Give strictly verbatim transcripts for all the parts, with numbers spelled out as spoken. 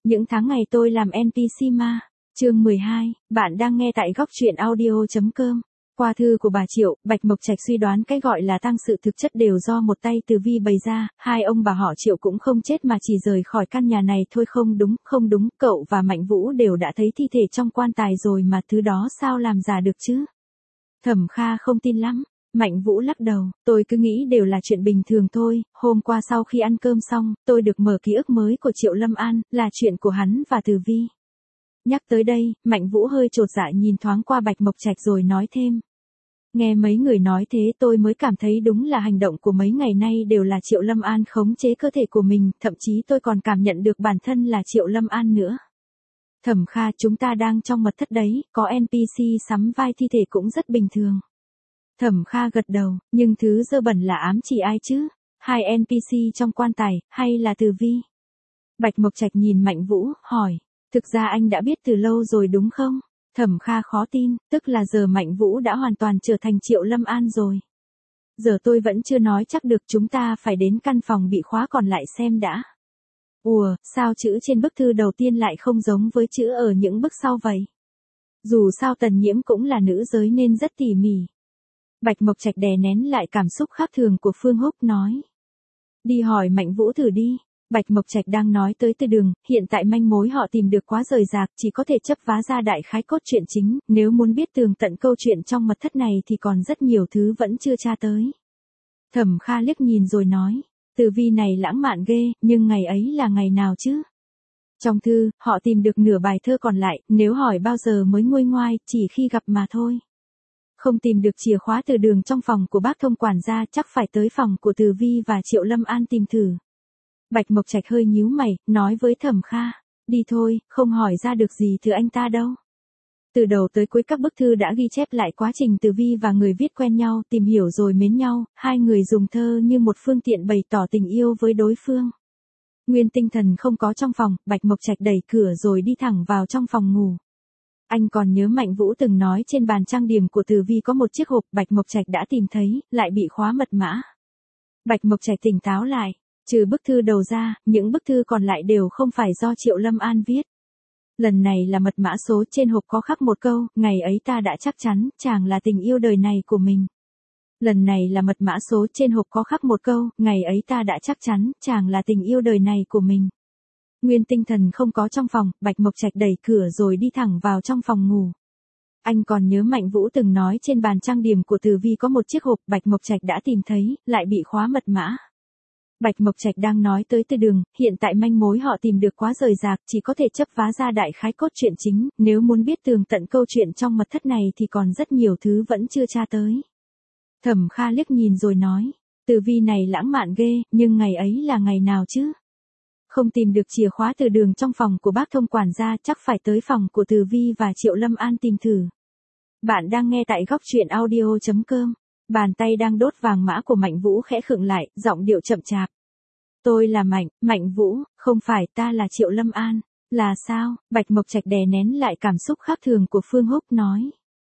Những tháng ngày tôi làm en pê xê ma. Chương mười hai, bạn đang nghe tại góc truyện audio chấm com. Qua thư của bà Triệu, Bạch Mộc Trạch suy đoán cái gọi là tang sự thực chất đều do một tay Từ Vi bày ra, hai ông bà họ Triệu cũng không chết mà chỉ rời khỏi căn nhà này thôi. Không đúng, không đúng, cậu và Mạnh Vũ đều đã thấy thi thể trong quan tài rồi mà, thứ đó sao làm giả được chứ? Thẩm Kha không tin lắm. Mạnh Vũ lắc đầu, tôi cứ nghĩ đều là chuyện bình thường thôi. Hôm qua sau khi ăn cơm xong, tôi được mở ký ức mới của Triệu Lâm An, là chuyện của hắn và Từ Vi. Nhắc tới đây, Mạnh Vũ hơi chột dạ nhìn thoáng qua Bạch Mộc Trạch rồi nói thêm. Nghe mấy người nói thế tôi mới cảm thấy đúng là hành động của mấy ngày nay đều là Triệu Lâm An khống chế cơ thể của mình, thậm chí tôi còn cảm nhận được bản thân là Triệu Lâm An nữa. Thẩm Kha, chúng ta đang trong mật thất đấy, có en pê xê sắm vai thi thể cũng rất bình thường. Thẩm Kha gật đầu, nhưng thứ dơ bẩn là ám chỉ ai chứ? Hai en pê xê trong quan tài, hay là Từ Vi? Bạch Mộc Trạch nhìn Mạnh Vũ, hỏi. Thực ra anh đã biết từ lâu rồi đúng không? Thẩm Kha khó tin, tức là giờ Mạnh Vũ đã hoàn toàn trở thành Triệu Lâm An rồi. Giờ tôi vẫn chưa nói chắc được, chúng ta phải đến căn phòng bị khóa còn lại xem đã. Ủa, sao chữ trên bức thư đầu tiên lại không giống với chữ ở những bức sau vậy? Dù sao Tần Nhiễm cũng là nữ giới nên rất tỉ mỉ. Bạch Mộc Trạch đè nén lại cảm xúc khác thường của Phương Húc nói. Đi hỏi Mạnh Vũ thử đi. Bạch Mộc Trạch đang nói tới Từ Đường, hiện tại manh mối họ tìm được quá rời rạc, chỉ có thể chấp vá ra đại khái cốt truyện chính, nếu muốn biết tường tận câu chuyện trong mật thất này thì còn rất nhiều thứ vẫn chưa tra tới. Thẩm Kha liếc nhìn rồi nói, Từ Vi này lãng mạn ghê, nhưng ngày ấy là ngày nào chứ? Trong thư, họ tìm được nửa bài thơ còn lại, nếu hỏi bao giờ mới nguôi ngoai, chỉ khi gặp mà thôi. Không tìm được chìa khóa từ đường trong phòng của bác thông quản gia, chắc phải tới phòng của Từ Vi và Triệu Lâm An tìm thử. Bạch Mộc Trạch hơi nhíu mày, nói với Thẩm Kha, đi thôi, không hỏi ra được gì từ anh ta đâu. Từ đầu tới cuối các bức thư đã ghi chép lại quá trình Từ Vi và người viết quen nhau, tìm hiểu rồi mến nhau, hai người dùng thơ như một phương tiện bày tỏ tình yêu với đối phương. Nguyên Tinh Thần không có trong phòng, Bạch Mộc Trạch đẩy cửa rồi đi thẳng vào trong phòng ngủ. Anh còn nhớ Mạnh Vũ từng nói trên bàn trang điểm của Từ Vi có một chiếc hộp, Bạch Mộc Trạch đã tìm thấy, lại bị khóa mật mã. Bạch Mộc Trạch tỉnh táo lại, trừ bức thư đầu ra, những bức thư còn lại đều không phải do Triệu Lâm An viết. Lần này là mật mã số trên hộp có khắc một câu, ngày ấy ta đã chắc chắn, chàng là tình yêu đời này của mình. Lần này là mật mã số trên hộp có khắc một câu, ngày ấy ta đã chắc chắn, chàng là tình yêu đời này của mình. Nguyên Tinh Thần không có trong phòng, Bạch Mộc Trạch đẩy cửa rồi đi thẳng vào trong phòng ngủ. Anh còn nhớ Mạnh Vũ từng nói trên bàn trang điểm của Từ Vi có một chiếc hộp, Bạch Mộc Trạch đã tìm thấy, lại bị khóa mật mã. Bạch Mộc Trạch đang nói tới Từ Đường, hiện tại manh mối họ tìm được quá rời rạc, chỉ có thể chấp vá ra đại khái cốt truyện chính, nếu muốn biết tường tận câu chuyện trong mật thất này thì còn rất nhiều thứ vẫn chưa tra tới. Thẩm Kha liếc nhìn rồi nói, Từ Vi này lãng mạn ghê, nhưng ngày ấy là ngày nào chứ? Không tìm được chìa khóa từ đường trong phòng của bác thông quản gia, chắc phải tới phòng của Từ Vi và Triệu Lâm An tìm thử. Bạn đang nghe tại góc truyện audio chấm com. Bàn tay đang đốt vàng mã của Mạnh Vũ khẽ khựng lại, giọng điệu chậm chạp. Tôi là Mạnh, Mạnh Vũ, không phải, ta là Triệu Lâm An. Là sao? Bạch Mộc Trạch đè nén lại cảm xúc khác thường của Phương Húc nói.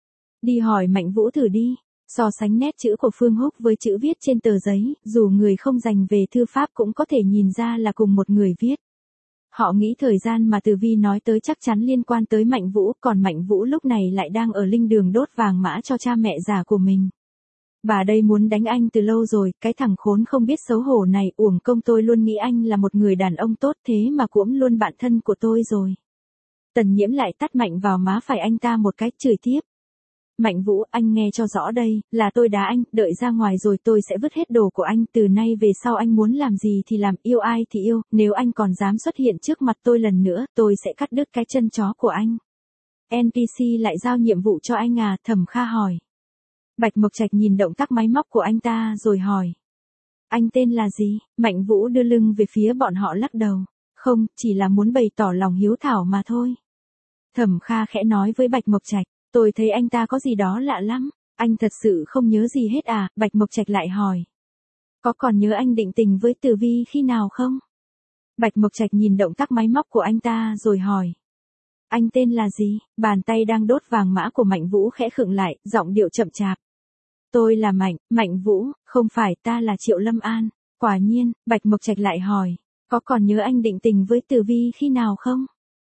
Đi hỏi Mạnh Vũ thử đi. So sánh nét chữ của Phương Húc với chữ viết trên tờ giấy, dù người không dành về thư pháp cũng có thể nhìn ra là cùng một người viết. Họ nghĩ thời gian mà Từ Vi nói tới chắc chắn liên quan tới Mạnh Vũ, còn Mạnh Vũ lúc này lại đang ở linh đường đốt vàng mã cho cha mẹ già của mình. Bà đây muốn đánh anh từ lâu rồi, cái thằng khốn không biết xấu hổ này, uổng công tôi luôn nghĩ anh là một người đàn ông tốt thế mà cũng luôn bạn thân của tôi rồi. Tần Nhiễm lại tát mạnh vào má phải anh ta một cái, chửi tiếp. Mạnh Vũ, anh nghe cho rõ đây, là tôi đá anh, đợi ra ngoài rồi tôi sẽ vứt hết đồ của anh, từ nay về sau anh muốn làm gì thì làm, yêu ai thì yêu, nếu anh còn dám xuất hiện trước mặt tôi lần nữa, tôi sẽ cắt đứt cái chân chó của anh. en pê xê lại giao nhiệm vụ cho anh à? Thẩm Kha hỏi. Bạch Mộc Trạch nhìn động tác máy móc của anh ta rồi hỏi. Anh tên là gì? Mạnh Vũ đưa lưng về phía bọn họ lắc đầu. Không, chỉ là muốn bày tỏ lòng hiếu thảo mà thôi. Thẩm Kha khẽ nói với Bạch Mộc Trạch. Tôi thấy anh ta có gì đó lạ lắm. Anh thật sự không nhớ gì hết à? Bạch Mộc Trạch lại hỏi. Có còn nhớ anh định tình với Từ Vi khi nào không? Bạch Mộc Trạch nhìn động tác máy móc của anh ta rồi hỏi. Anh tên là gì? Bàn tay đang đốt vàng mã của Mạnh Vũ khẽ khựng lại, giọng điệu chậm chạp. Tôi là Mạnh, Mạnh Vũ, không phải, ta là Triệu Lâm An. Quả nhiên, Bạch Mộc Trạch lại hỏi. Có còn nhớ anh định tình với Tử Vi khi nào không?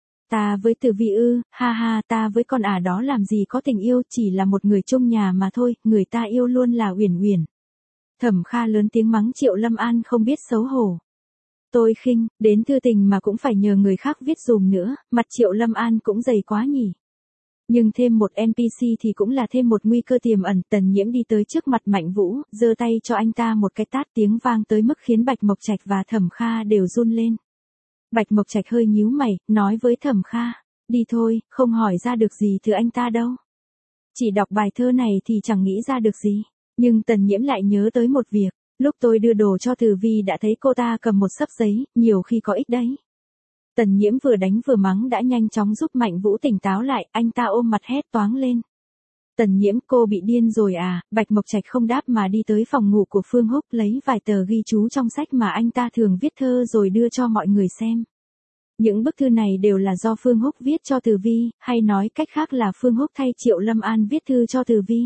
Ta với Tử Vi ư, ha ha, ta với con ả đó làm gì có tình yêu, chỉ là một người chung nhà mà thôi, người ta yêu luôn là Uyển Uyển. Thẩm Kha lớn tiếng mắng Triệu Lâm An không biết xấu hổ. Tôi khinh, đến thư tình mà cũng phải nhờ người khác viết dùm nữa, mặt Triệu Lâm An cũng dày quá nhỉ. Nhưng thêm một en pê xê thì cũng là thêm một nguy cơ tiềm ẩn. Tần Nhiễm đi tới trước mặt Mạnh Vũ, giơ tay cho anh ta một cái tát, tiếng vang tới mức khiến Bạch Mộc Trạch và Thẩm Kha đều run lên. Bạch Mộc Trạch hơi nhíu mày, nói với Thẩm Kha, đi thôi, không hỏi ra được gì từ anh ta đâu. Chỉ đọc bài thơ này thì chẳng nghĩ ra được gì. Nhưng Tần Nhiễm lại nhớ tới một việc, lúc tôi đưa đồ cho Từ Vi đã thấy cô ta cầm một xấp giấy, nhiều khi có ích đấy. Tần Nhiễm vừa đánh vừa mắng đã nhanh chóng giúp Mạnh Vũ tỉnh táo lại, anh ta ôm mặt hét toáng lên. Tần Nhiễm, cô bị điên rồi à? Bạch Mộc Trạch không đáp mà đi tới phòng ngủ của Phương Húc lấy vài tờ ghi chú trong sách mà anh ta thường viết thơ rồi đưa cho mọi người xem. Những bức thư này đều là do Phương Húc viết cho Từ Vi, hay nói cách khác là Phương Húc thay Triệu Lâm An viết thư cho Từ Vi.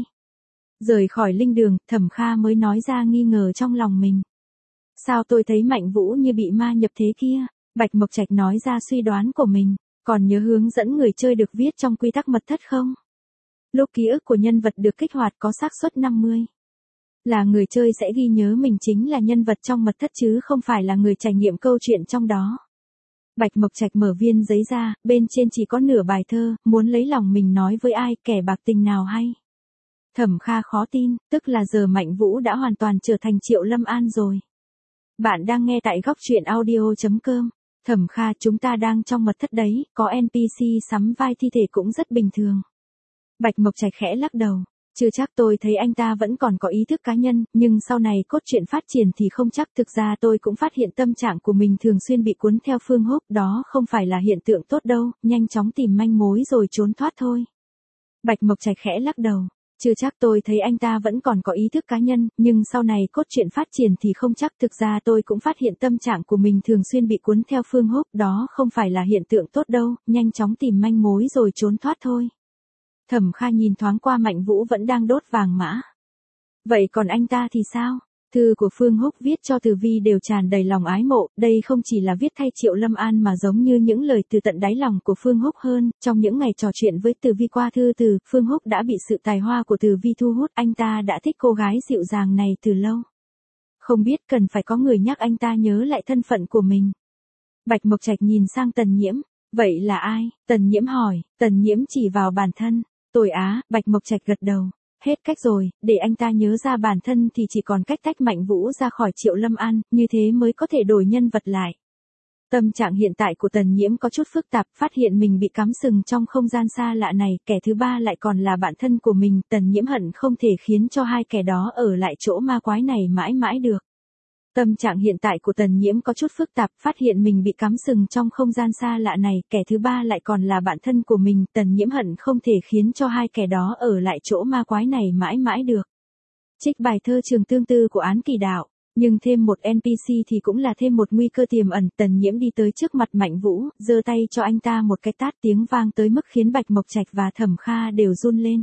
Rời khỏi linh đường, Thẩm Kha mới nói ra nghi ngờ trong lòng mình. Sao tôi thấy Mạnh Vũ như bị ma nhập thế kia? Bạch Mộc Trạch nói ra suy đoán của mình, còn nhớ hướng dẫn người chơi được viết trong quy tắc mật thất không? Lúc ký ức của nhân vật được kích hoạt có xác suất năm mươi. Là người chơi sẽ ghi nhớ mình chính là nhân vật trong mật thất chứ không phải là người trải nghiệm câu chuyện trong đó. Bạch Mộc Trạch mở viên giấy ra, bên trên chỉ có nửa bài thơ, muốn lấy lòng mình nói với ai, kẻ bạc tình nào hay. Thẩm Kha khó tin, tức là giờ Mạnh Vũ đã hoàn toàn trở thành Triệu Lâm An rồi. Bạn đang nghe tại góc truyện audio chấm com. Thẩm Kha, chúng ta đang trong mật thất đấy, có en pê xê sắm vai thi thể cũng rất bình thường. Bạch Mộc Trạch khẽ lắc đầu, chưa chắc, tôi thấy anh ta vẫn còn có ý thức cá nhân, nhưng sau này cốt truyện phát triển thì không chắc. Thực ra tôi cũng phát hiện tâm trạng của mình thường xuyên bị cuốn theo Phương Húc, đó không phải là hiện tượng tốt đâu, nhanh chóng tìm manh mối rồi trốn thoát thôi. Bạch Mộc Trạch khẽ lắc đầu, chưa chắc, tôi thấy anh ta vẫn còn có ý thức cá nhân, nhưng sau này cốt truyện phát triển thì không chắc. Thực ra tôi cũng phát hiện tâm trạng của mình thường xuyên bị cuốn theo Phương Húc, đó không phải là hiện tượng tốt đâu, nhanh chóng tìm manh mối rồi trốn thoát thôi. Thẩm Kha nhìn thoáng qua Mạnh Vũ vẫn đang đốt vàng mã. Vậy còn anh ta thì sao? Thư của Phương Húc viết cho Từ Vi đều tràn đầy lòng ái mộ, đây không chỉ là viết thay Triệu Lâm An mà giống như những lời từ tận đáy lòng của Phương Húc hơn. Trong những ngày trò chuyện với Từ Vi qua thư từ, Phương Húc đã bị sự tài hoa của Từ Vi thu hút, anh ta đã thích cô gái dịu dàng này từ lâu. Không biết cần phải có người nhắc anh ta nhớ lại thân phận của mình. Bạch Mộc Trạch nhìn sang Tần Nhiễm, vậy là ai? Tần Nhiễm hỏi, Tần Nhiễm chỉ vào bản thân. Tôi á, Bạch Mộc Trạch gật đầu. Hết cách rồi, để anh ta nhớ ra bản thân thì chỉ còn cách tách Mạnh Vũ ra khỏi Triệu Lâm An, như thế mới có thể đổi nhân vật lại. Tâm trạng hiện tại của Tần Nhiễm có chút phức tạp, phát hiện mình bị cắm sừng trong không gian xa lạ này, kẻ thứ ba lại còn là bạn thân của mình. Tần Nhiễm hận không thể khiến cho hai kẻ đó ở lại chỗ ma quái này mãi mãi được. Tâm trạng hiện tại của Tần Nhiễm có chút phức tạp, phát hiện mình bị cắm sừng trong không gian xa lạ này, kẻ thứ ba lại còn là bạn thân của mình. Tần Nhiễm hận không thể khiến cho hai kẻ đó ở lại chỗ ma quái này mãi mãi được. Trích bài thơ Trường Tương Tư của Án Kỳ Đạo, nhưng thêm một en pê xê thì cũng là thêm một nguy cơ tiềm ẩn. Tần Nhiễm đi tới trước mặt Mạnh Vũ, giơ tay cho anh ta một cái tát, tiếng vang tới mức khiến Bạch Mộc Trạch và Thẩm Kha đều run lên.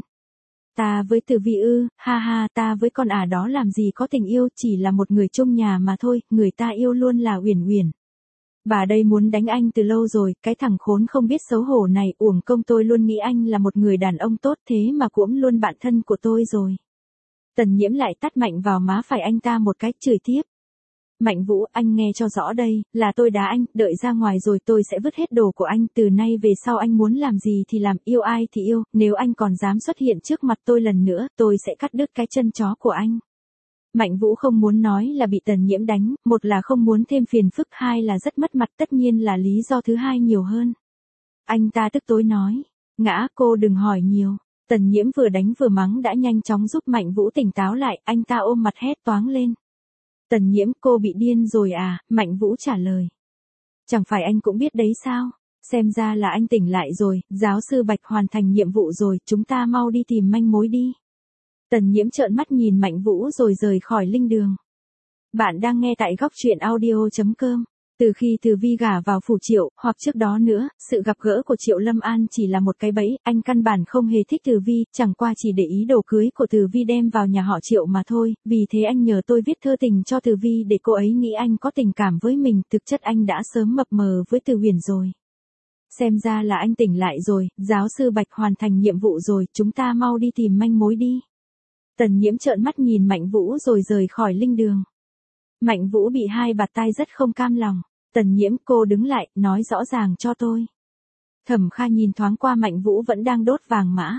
Ta với Từ Vi ư, ha ha, ta với con ả đó làm gì có tình yêu, chỉ là một người chung nhà mà thôi, người ta yêu luôn là Uyển Uyển. Bà đây muốn đánh anh từ lâu rồi, cái thằng khốn không biết xấu hổ này, uổng công tôi luôn nghĩ anh là một người đàn ông tốt, thế mà cũng luôn bạn thân của tôi rồi. Tần Nhiễm lại tát mạnh vào má phải anh ta một cái, chửi tiếp. Mạnh Vũ, anh nghe cho rõ đây, là tôi đá anh, đợi ra ngoài rồi tôi sẽ vứt hết đồ của anh, từ nay về sau anh muốn làm gì thì làm, yêu ai thì yêu, nếu anh còn dám xuất hiện trước mặt tôi lần nữa, tôi sẽ cắt đứt cái chân chó của anh. Mạnh Vũ không muốn nói là bị Tần Nhiễm đánh, một là không muốn thêm phiền phức, hai là rất mất mặt, tất nhiên là lý do thứ hai nhiều hơn. Anh ta tức tối nói, ngã, cô đừng hỏi nhiều. Tần Nhiễm vừa đánh vừa mắng đã nhanh chóng giúp Mạnh Vũ tỉnh táo lại, anh ta ôm mặt hét toáng lên. Tần Nhiễm, cô bị điên rồi à? Mạnh Vũ trả lời. Chẳng phải anh cũng biết đấy sao? Xem ra là anh tỉnh lại rồi, giáo sư Bạch hoàn thành nhiệm vụ rồi, chúng ta mau đi tìm manh mối đi. Tần Nhiễm trợn mắt nhìn Mạnh Vũ rồi rời khỏi linh đường. Bạn đang nghe tại góc truyện audio chấm com. Từ khi Từ Vi gả vào phủ Triệu, hoặc trước đó nữa, sự gặp gỡ của Triệu Lâm An chỉ là một cái bẫy, anh căn bản không hề thích Từ Vi, chẳng qua chỉ để ý đồ cưới của Từ Vi đem vào nhà họ Triệu mà thôi, vì thế anh nhờ tôi viết thơ tình cho Từ Vi để cô ấy nghĩ anh có tình cảm với mình, thực chất anh đã sớm mập mờ với Từ Huyền rồi. Xem ra là anh tỉnh lại rồi, giáo sư Bạch hoàn thành nhiệm vụ rồi, chúng ta mau đi tìm manh mối đi. Tần Nhiễm trợn mắt nhìn Mạnh Vũ rồi rời khỏi linh đường. Mạnh Vũ bị hai bạt tai rất không cam lòng. Tần Nhiễm, cô đứng lại, nói rõ ràng cho tôi. Thẩm Kha nhìn thoáng qua Mạnh Vũ vẫn đang đốt vàng mã.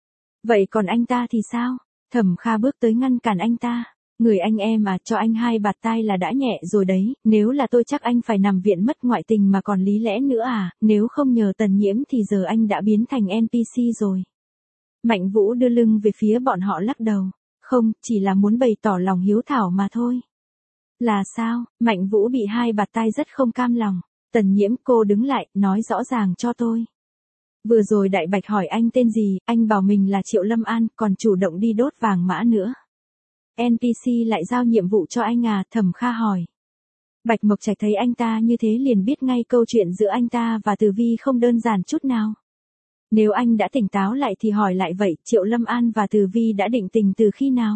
Vậy còn anh ta thì sao? Thẩm Kha bước tới ngăn cản anh ta. Người anh em à, cho anh hai bạt tai là đã nhẹ rồi đấy, nếu là tôi chắc anh phải nằm viện mất ngoại tình mà còn lý lẽ nữa à, nếu không nhờ Tần Nhiễm thì giờ anh đã biến thành en pê xê rồi. Mạnh Vũ đưa lưng về phía bọn họ lắc đầu. Không, chỉ là muốn bày tỏ lòng hiếu thảo mà thôi. Là sao? Mạnh Vũ bị hai bạt tai rất không cam lòng. Tần Nhiễm, cô đứng lại, nói rõ ràng cho tôi. Vừa rồi Đại Bạch hỏi anh tên gì, anh bảo mình là Triệu Lâm An, còn chủ động đi đốt vàng mã nữa. en pê xê lại giao nhiệm vụ cho anh à, Thẩm Kha hỏi. Bạch Mộc Trạch thấy anh ta như thế liền biết ngay câu chuyện giữa anh ta và Từ Vi không đơn giản chút nào. Nếu anh đã tỉnh táo lại thì hỏi lại vậy, Triệu Lâm An và Từ Vi đã định tình từ khi nào?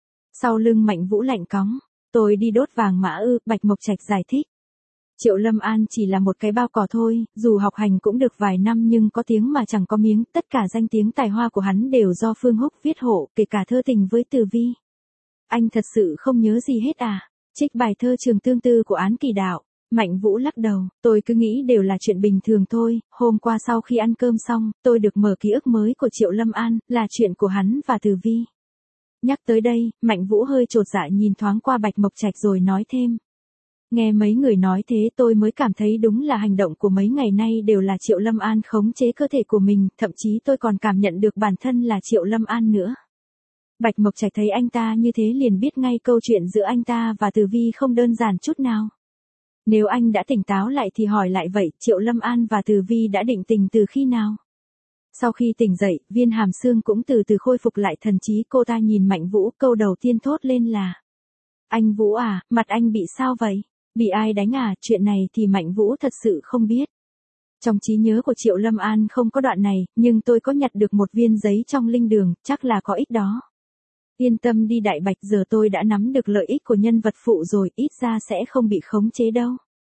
Sau lưng Mạnh Vũ lạnh cóng. Tôi đi đốt vàng mã ư, Bạch Mộc Trạch giải thích. Triệu Lâm An chỉ là một cái bao cỏ thôi, dù học hành cũng được vài năm nhưng có tiếng mà chẳng có miếng, tất cả danh tiếng tài hoa của hắn đều do Phương Húc viết hộ, kể cả thơ tình với Từ Vi. Anh thật sự không nhớ gì hết à? Trích bài thơ Trường Tương Tư của Án Kỳ Đạo. Mạnh Vũ lắc đầu, tôi cứ nghĩ đều là chuyện bình thường thôi, hôm qua sau khi ăn cơm xong, tôi được mở ký ức mới của Triệu Lâm An, là chuyện của hắn và Từ Vi. Nhắc tới đây, Mạnh Vũ hơi chột dạ nhìn thoáng qua Bạch Mộc Trạch rồi nói thêm. Nghe mấy người nói thế tôi mới cảm thấy đúng là hành động của mấy ngày nay đều là Triệu Lâm An khống chế cơ thể của mình, thậm chí tôi còn cảm nhận được bản thân là Triệu Lâm An nữa. Bạch Mộc Trạch thấy anh ta như thế liền biết ngay câu chuyện giữa anh ta và Từ Vi không đơn giản chút nào. Nếu anh đã tỉnh táo lại thì hỏi lại vậy, Triệu Lâm An và Từ Vi đã định tình từ khi nào? Sau khi tỉnh dậy, Viên Hàm Sương cũng từ từ khôi phục lại thần trí, cô ta nhìn Mạnh Vũ, câu đầu tiên thốt lên là. Anh Vũ à, mặt anh bị sao vậy? Bị ai đánh à? Chuyện này thì Mạnh Vũ thật sự không biết. Trong trí nhớ của Triệu Lâm An không có đoạn này, nhưng tôi có nhặt được một viên giấy trong linh đường, chắc là có ít đó. Yên tâm đi Đại Bạch, giờ tôi đã nắm được lợi ích của nhân vật phụ rồi, ít ra sẽ không bị khống chế đâu.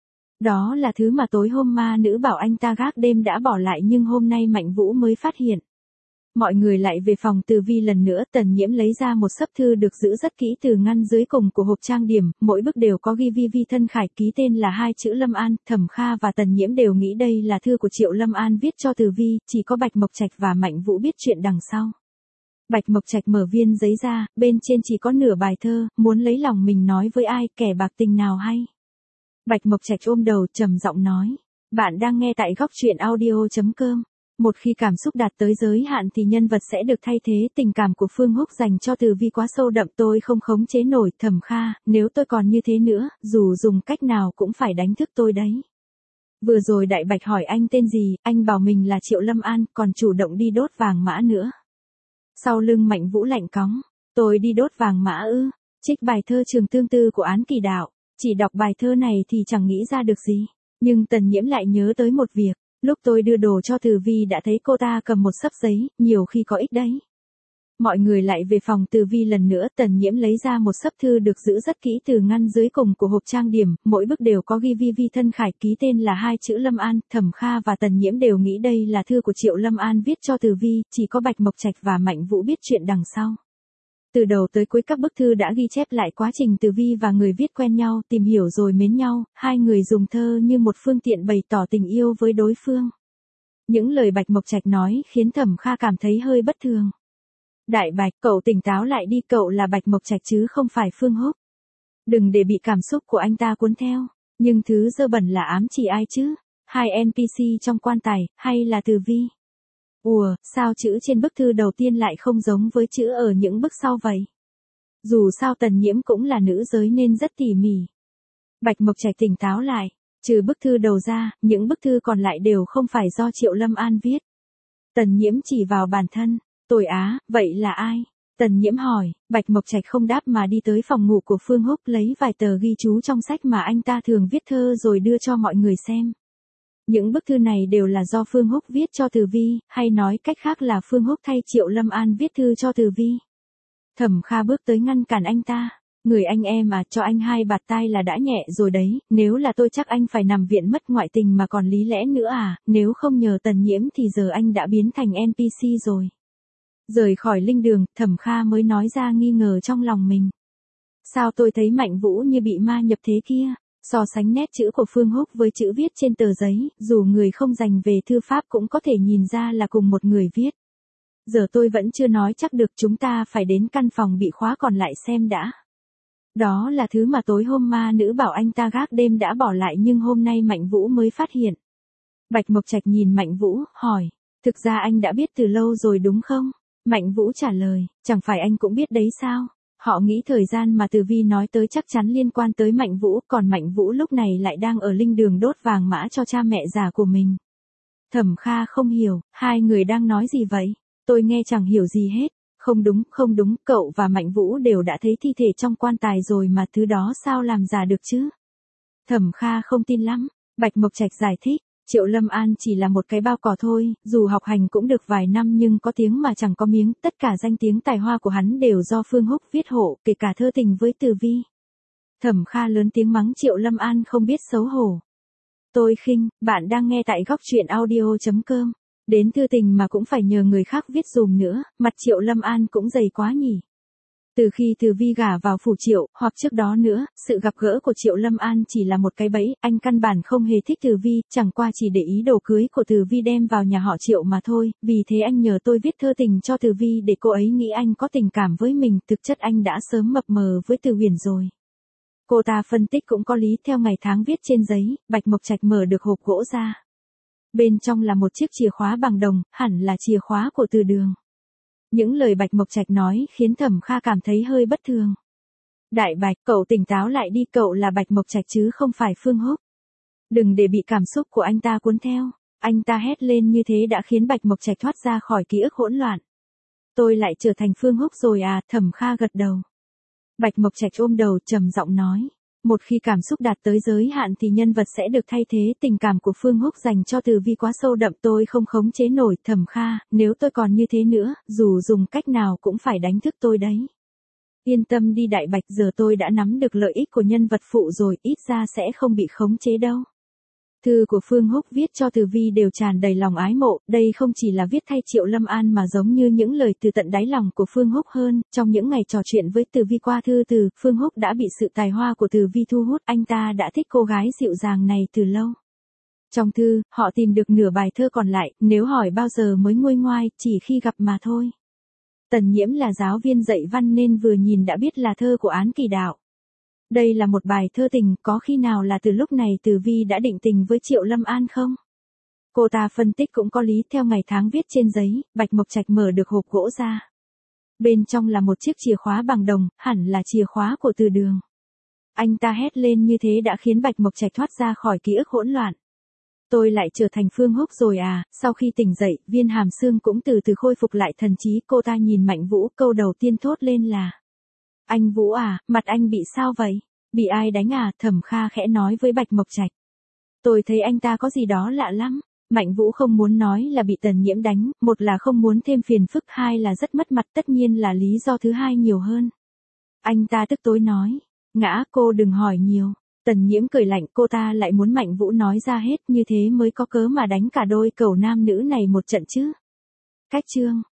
Đó là thứ mà tối hôm ma nữ bảo anh ta gác đêm đã bỏ lại nhưng hôm nay Mạnh Vũ mới phát hiện. Mọi người lại về phòng Từ Vi lần nữa, Tần Nhiễm lấy ra một xấp thư được giữ rất kỹ từ ngăn dưới cùng của hộp trang điểm, mỗi bức đều có ghi Vi Vi thân khải, ký tên là hai chữ Lâm An, Thẩm Kha và Tần Nhiễm đều nghĩ đây là thư của Triệu Lâm An viết cho Từ Vi, chỉ có Bạch Mộc Trạch và Mạnh Vũ biết chuyện đằng sau. Bạch Mộc Trạch mở viên giấy ra, bên trên chỉ có nửa bài thơ, muốn lấy lòng mình nói với ai, kẻ bạc tình nào hay. Bạch Mộc Trạch ôm đầu trầm giọng nói, bạn đang nghe tại góc truyện audio chấm com. Một khi cảm xúc đạt tới giới hạn thì nhân vật sẽ được thay thế, tình cảm của Phương Húc dành cho Từ Vi quá sâu đậm, tôi không khống chế nổi. Thẩm Kha, nếu tôi còn như thế nữa, dù dùng cách nào cũng phải đánh thức tôi đấy. Vừa rồi Đại Bạch hỏi anh tên gì, anh bảo mình là Triệu Lâm An, còn chủ động đi đốt vàng mã nữa. Sau lưng Mạnh Vũ lạnh cóng, tôi đi đốt vàng mã ư? Trích bài thơ Trường Tương Tư của Án Kỳ Đạo. Chỉ đọc bài thơ này thì chẳng nghĩ ra được gì, nhưng Tần Nhiễm lại nhớ tới một việc. Lúc tôi đưa đồ cho Từ Vi đã thấy cô ta cầm một xấp giấy, nhiều khi có ích đấy. Mọi người lại về phòng Từ Vi lần nữa, Tần Nhiễm lấy ra một xấp thư được giữ rất kỹ từ ngăn dưới cùng của hộp trang điểm, mỗi bức đều có ghi Vi Vi thân khải, ký tên là hai chữ Lâm An, Thẩm Kha và Tần Nhiễm đều nghĩ đây là thư của Triệu Lâm An viết cho Từ Vi, chỉ có Bạch Mộc Trạch và Mạnh Vũ biết chuyện đằng sau. Từ đầu tới cuối các bức thư đã ghi chép lại quá trình Từ Vi và người viết quen nhau, tìm hiểu rồi mến nhau, hai người dùng thơ như một phương tiện bày tỏ tình yêu với đối phương. Những lời Bạch Mộc Trạch nói khiến Thẩm Kha cảm thấy hơi bất thường. Đại Bạch, cậu tỉnh táo lại đi, cậu là Bạch Mộc Trạch chứ không phải Phương Húc. Đừng để bị cảm xúc của anh ta cuốn theo, nhưng thứ dơ bẩn là ám chỉ ai chứ? Hai en pê xê trong quan tài, hay là Từ Vi? Ủa, sao chữ trên bức thư đầu tiên lại không giống với chữ ở những bức sau vậy? Dù sao Tần Nhiễm cũng là nữ giới nên rất tỉ mỉ. Bạch Mộc Trạch tỉnh táo lại, trừ bức thư đầu ra, những bức thư còn lại đều không phải do Triệu Lâm An viết. Tần Nhiễm chỉ vào bản thân, tôi á, vậy là ai? Tần Nhiễm hỏi, Bạch Mộc Trạch không đáp mà đi tới phòng ngủ của Phương Húc lấy vài tờ ghi chú trong sách mà anh ta thường viết thơ rồi đưa cho mọi người xem. Những bức thư này đều là do Phương Húc viết cho Từ Vi, hay nói cách khác là Phương Húc thay Triệu Lâm An viết thư cho Từ Vi. Thẩm Kha bước tới ngăn cản anh ta. Người anh em à, cho anh hai bạt tai là đã nhẹ rồi đấy, nếu là tôi chắc anh phải nằm viện mất ngoại tình mà còn lý lẽ nữa à, nếu không nhờ Tần Nhiễm thì giờ anh đã biến thành en pê xê rồi. Rời khỏi linh đường, Thẩm Kha mới nói ra nghi ngờ trong lòng mình. Sao tôi thấy Mạnh Vũ như bị ma nhập thế kia? So sánh nét chữ của Phương Húc với chữ viết trên tờ giấy, dù người không dành về thư pháp cũng có thể nhìn ra là cùng một người viết. Giờ tôi vẫn chưa nói chắc được, chúng ta phải đến căn phòng bị khóa còn lại xem đã. Đó là thứ mà tối hôm ma nữ bảo anh ta gác đêm đã bỏ lại nhưng hôm nay Mạnh Vũ mới phát hiện. Bạch Mộc Trạch nhìn Mạnh Vũ, hỏi, thực ra anh đã biết từ lâu rồi đúng không? Mạnh Vũ trả lời, chẳng phải anh cũng biết đấy sao? Họ nghĩ thời gian mà Từ Vi nói tới chắc chắn liên quan tới Mạnh Vũ, còn Mạnh Vũ lúc này lại đang ở linh đường đốt vàng mã cho cha mẹ già của mình. Thẩm Kha không hiểu, hai người đang nói gì vậy? Tôi nghe chẳng hiểu gì hết. Không đúng, không đúng, cậu và Mạnh Vũ đều đã thấy thi thể trong quan tài rồi mà thứ đó sao làm giả được chứ? Thẩm Kha không tin lắm, Bạch Mộc Trạch giải thích, Triệu Lâm An chỉ là một cái bao cỏ thôi, dù học hành cũng được vài năm nhưng có tiếng mà chẳng có miếng, tất cả danh tiếng tài hoa của hắn đều do Phương Húc viết hộ, kể cả thơ tình với Từ Vi. Thẩm Kha lớn tiếng mắng Triệu Lâm An không biết xấu hổ. Tôi khinh, bạn đang nghe tại góc truyện audio chấm com. Đến thư tình mà cũng phải nhờ người khác viết dùm nữa, mặt Triệu Lâm An cũng dày quá nhỉ. Từ khi Từ Vi gả vào phủ Triệu, hoặc trước đó nữa, sự gặp gỡ của Triệu Lâm An chỉ là một cái bẫy, anh căn bản không hề thích Từ Vi, chẳng qua chỉ để ý đồ cưới của Từ Vi đem vào nhà họ Triệu mà thôi, vì thế anh nhờ tôi viết thơ tình cho Từ Vi để cô ấy nghĩ anh có tình cảm với mình, thực chất anh đã sớm mập mờ với Từ Huyền rồi. Cô ta phân tích cũng có lý, theo ngày tháng viết trên giấy, Bạch Mộc Trạch mở được hộp gỗ ra. Bên trong là một chiếc chìa khóa bằng đồng, hẳn là chìa khóa của Từ Đường. Những lời Bạch Mộc Trạch nói khiến Thẩm Kha cảm thấy hơi bất thường. Đại Bạch, cậu tỉnh táo lại đi, cậu là Bạch Mộc Trạch chứ không phải Phương Húc. Đừng để bị cảm xúc của anh ta cuốn theo. Anh ta hét lên như thế đã khiến Bạch Mộc Trạch thoát ra khỏi ký ức hỗn loạn. Tôi lại trở thành Phương Húc rồi à, Thẩm Kha gật đầu. Bạch Mộc Trạch ôm đầu trầm giọng nói. Một khi cảm xúc đạt tới giới hạn thì nhân vật sẽ được thay thế, tình cảm của Phương Húc dành cho Từ Vi quá sâu đậm, tôi không khống chế nổi. Thẩm Kha, nếu tôi còn như thế nữa, dù dùng cách nào cũng phải đánh thức tôi đấy. Yên tâm đi Đại Bạch, giờ tôi đã nắm được lợi ích của nhân vật phụ rồi, ít ra sẽ không bị khống chế đâu. Thư của Phương Húc viết cho Từ Vi đều tràn đầy lòng ái mộ, đây không chỉ là viết thay Triệu Lâm An mà giống như những lời từ tận đáy lòng của Phương Húc hơn, trong những ngày trò chuyện với Từ Vi qua thư từ, Phương Húc đã bị sự tài hoa của Từ Vi thu hút, anh ta đã thích cô gái dịu dàng này từ lâu. Trong thư, họ tìm được nửa bài thơ còn lại, nếu hỏi bao giờ mới nguôi ngoai, chỉ khi gặp mà thôi. Tần Nhiễm là giáo viên dạy văn nên vừa nhìn đã biết là thơ của Án Kỳ Đạo. Đây là một bài thơ tình, có khi nào là từ lúc này Từ Vi đã định tình với Triệu Lâm An không? Cô ta phân tích cũng có lý, theo ngày tháng viết trên giấy, Bạch Mộc Trạch mở được hộp gỗ ra. Bên trong là một chiếc chìa khóa bằng đồng, hẳn là chìa khóa của Từ Đường. Anh ta hét lên như thế đã khiến Bạch Mộc Trạch thoát ra khỏi ký ức hỗn loạn. Tôi lại trở thành Phương Húc rồi à, sau khi tỉnh dậy, Viên Hàm Xương cũng từ từ khôi phục lại thần trí, cô ta nhìn Mạnh Vũ, câu đầu tiên thốt lên là. Anh Vũ à, mặt anh bị sao vậy? Bị ai đánh à? Thẩm Kha khẽ nói với Bạch Mộc Trạch. Tôi thấy anh ta có gì đó lạ lắm. Mạnh Vũ không muốn nói là bị Tần Nhiễm đánh, một là không muốn thêm phiền phức, hai là rất mất mặt, tất nhiên là lý do thứ hai nhiều hơn. Anh ta tức tối nói, Ngã, cô đừng hỏi nhiều. Tần Nhiễm cười lạnh, cô ta lại muốn Mạnh Vũ nói ra hết, như thế mới có cớ mà đánh cả đôi cẩu nam nữ này một trận chứ. Cách chương